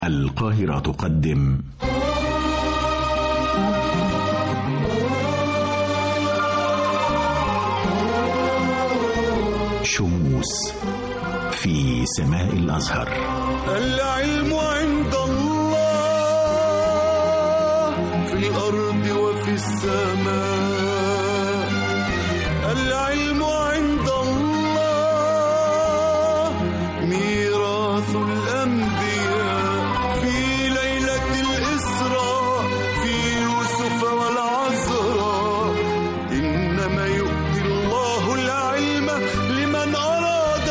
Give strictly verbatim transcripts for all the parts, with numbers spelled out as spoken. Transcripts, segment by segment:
القاهرة تقدم شموس في سماء الأزهر. العلم عند الله في الأرض وفي السماء، العلم عند الله ميراث الأنبياء، في ليلة الإسراء في يوسف والعذراء، إنما يؤتي الله العلم لمن أراد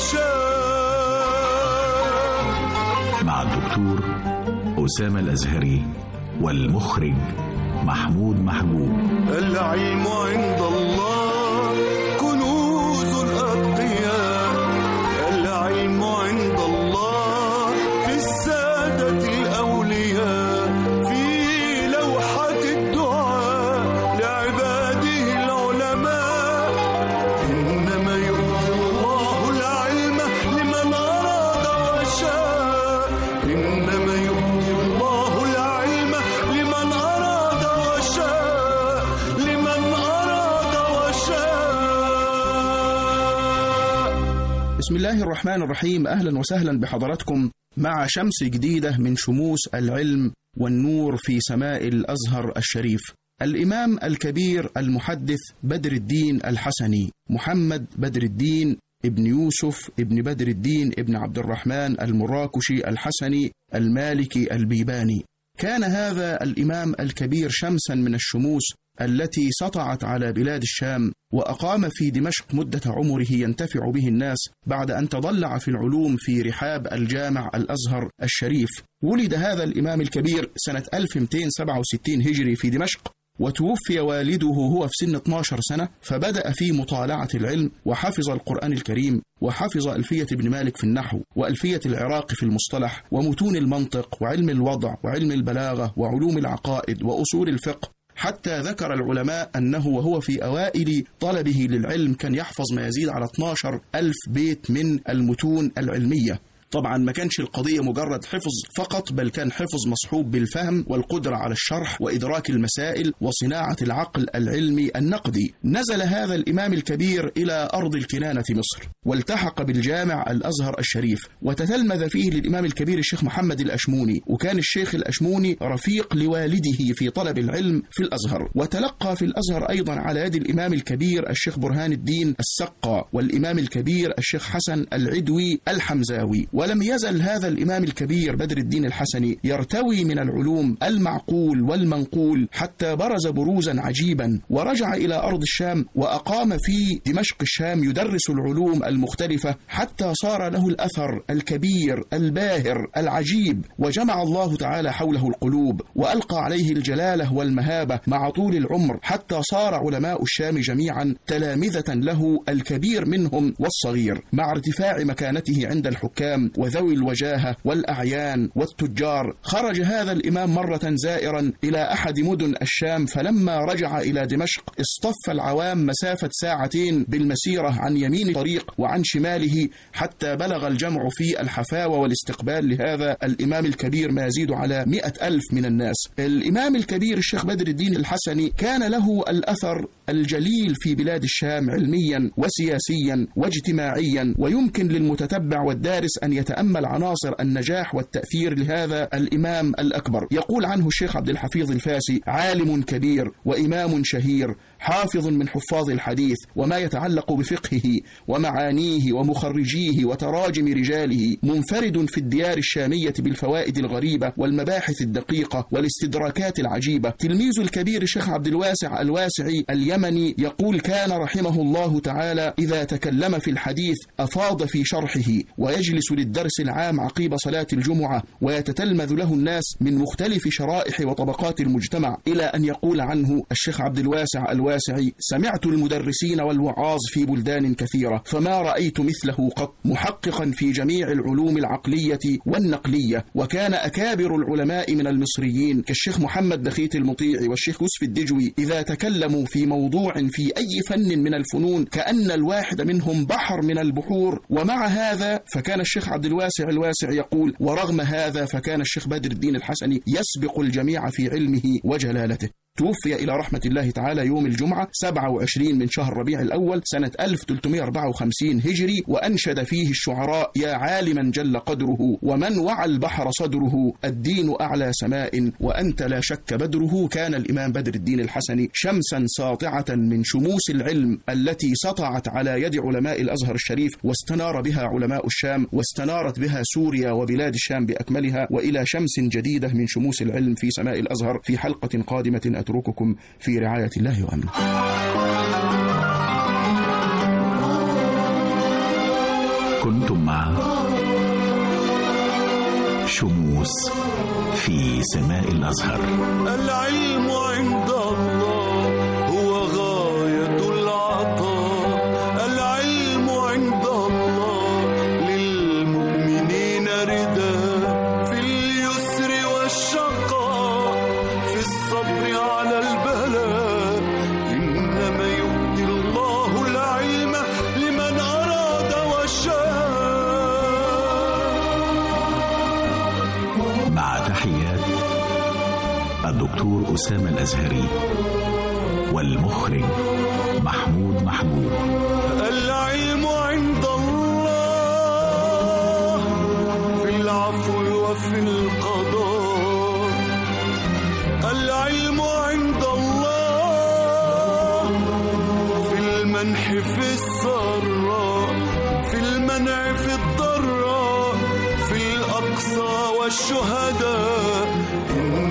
وشاء. مع الدكتور أسامة الأزهري والمخرج محمود محجوب. العلم عند الله كنوز الأتقياء، العلم عند الله في السادة الأولياء، في لوحة الدعاء لعباده العلماء، إنما يؤتي الله العلم لمن أراد وشاء، إنما يؤتي الله العلم لمن أراد وشاء، لمن أراد وشاء. بسم الله الرحمن الرحيم. أهلا وسهلا بحضراتكم مع شمس جديدة من شموس العلم والنور في سماء الأزهر الشريف. الإمام الكبير المحدث بدر الدين الحسني محمد بدر الدين ابن يوسف ابن بدر الدين ابن عبد الرحمن المراكشي الحسني المالكي البيباني، كان هذا الإمام الكبير شمسا من الشموس التي سطعت على بلاد الشام، وأقام في دمشق مدة عمره ينتفع به الناس بعد أن تضلع في العلوم في رحاب الجامع الأزهر الشريف. ولد هذا الإمام الكبير سنة ألف ومئتين وسبعة وستين هجري في دمشق، وتوفي والده وهو في سن اثنتي عشرة سنة، فبدأ في مطالعة العلم وحفظ القرآن الكريم، وحفظ ألفية ابن مالك في النحو، وألفية العراقي في المصطلح، ومتون المنطق، وعلم الوضع، وعلم البلاغة، وعلوم العقائد، وأصول الفقه، حتى ذكر العلماء أنه وهو في أوائل طلبه للعلم كان يحفظ ما يزيد على اثني عشر ألف بيت من المتون العلمية. طبعا ما كانش القضية مجرد حفظ فقط، بل كان حفظ مصحوب بالفهم والقدرة على الشرح وإدراك المسائل وصناعة العقل العلمي النقدي. نزل هذا الإمام الكبير إلى أرض الكنانة مصر، والتحق بالجامع الأزهر الشريف، وتتلمذ فيه للإمام الكبير الشيخ محمد الأشموني، وكان الشيخ الأشموني رفيق لوالده في طلب العلم في الأزهر. وتلقى في الأزهر أيضا على يد الإمام الكبير الشيخ برهان الدين السقا، والإمام الكبير الشيخ حسن العدوي الحمزاوي. ولم يزل هذا الإمام الكبير بدر الدين الحسني يرتوي من العلوم المعقول والمنقول حتى برز بروزا عجيبا، ورجع إلى أرض الشام وأقام في دمشق الشام يدرس العلوم المختلفة، حتى صار له الأثر الكبير الباهر العجيب، وجمع الله تعالى حوله القلوب، وألقى عليه الجلالة والمهابة مع طول العمر، حتى صار علماء الشام جميعا تلامذة له، الكبير منهم والصغير، مع ارتفاع مكانته عند الحكام وذوي الوجاهة والأعيان والتجار. خرج هذا الإمام مرة زائرا إلى أحد مدن الشام، فلما رجع إلى دمشق اصطف العوام مسافة ساعتين بالمسيرة عن يمين الطريق وعن شماله، حتى بلغ الجمع في الحفاوة والاستقبال لهذا الإمام الكبير ما يزيد على مئة ألف من الناس. الإمام الكبير الشيخ بدر الدين الحسني كان له الأثر الجليل في بلاد الشام علميا وسياسيا واجتماعيا، ويمكن للمتتبع والدارس أن يتأمل عناصر النجاح والتأثير لهذا الإمام الأكبر. يقول عنه الشيخ عبد الحفيظ الفاسي: عالم كبير وإمام شهير، حافظ من حفاظ الحديث وما يتعلق بفقهه ومعانيه ومخرجيه وتراجم رجاله، منفرد في الديار الشامية بالفوائد الغريبة والمباحث الدقيقة والاستدراكات العجيبة. تلميذ الكبير الشيخ عبد الواسع الواسعي اليمني يقول: كان رحمه الله تعالى إذا تكلم في الحديث أفاض في شرحه، ويجلس للدرس العام عقيب صلاة الجمعة، ويتتلمذ له الناس من مختلف شرائح وطبقات المجتمع، إلى أن يقول عنه الشيخ عبد الواسع الواسعي: سمعت المدرسين والوعاظ في بلدان كثيرة فما رأيت مثله قط، محققا في جميع العلوم العقلية والنقلية. وكان أكابر العلماء من المصريين كالشيخ محمد دخيت المطيع والشيخ يوسف الدجوي إذا تكلموا في موضوع موضوع في أي فن من الفنون كأن الواحد منهم بحر من البحور. ومع هذا فكان الشيخ عبد الواسع الواسع يقول: ورغم هذا فكان الشيخ بدر الدين الحسني يسبق الجميع في علمه وجلالته. توفي إلى رحمة الله تعالى يوم الجمعة سبعة وعشرين من شهر ربيع الأول سنة ألف وثلاثمائة وأربعة وخمسين هجري، وأنشد فيه الشعراء: يا عالما جل قدره ومن وعى البحر صدره، الدين أعلى سماء وأنت لا شك بدره. كان الإمام بدر الدين الحسني شمسا ساطعة من شموس العلم التي سطعت على يد علماء الأزهر الشريف، واستنار بها علماء الشام، واستنارت بها سوريا وبلاد الشام بأكملها، وإلى شمس جديدة من شموس العلم في سماء الأزهر. في حلقة قادمة أترككم في رعاية الله وأمنه. كنتم مع شموس في سماء الأزهر. العلم عند الله هو غاية العطاء، العلم عند الله للمؤمنين رداء، في اليسر والشقاء، في الصبر على البلاء، إنما يؤتي الله العلم لمن أراد وشاء. مع تحيات الدكتور أسامة الأزهري والمخرج محمود محجوب. العلم عند الله في العفو وفي القضاء، العلم عند الله في المنح في السراء، في المنع في الضراء، في الأقصى والشهداء.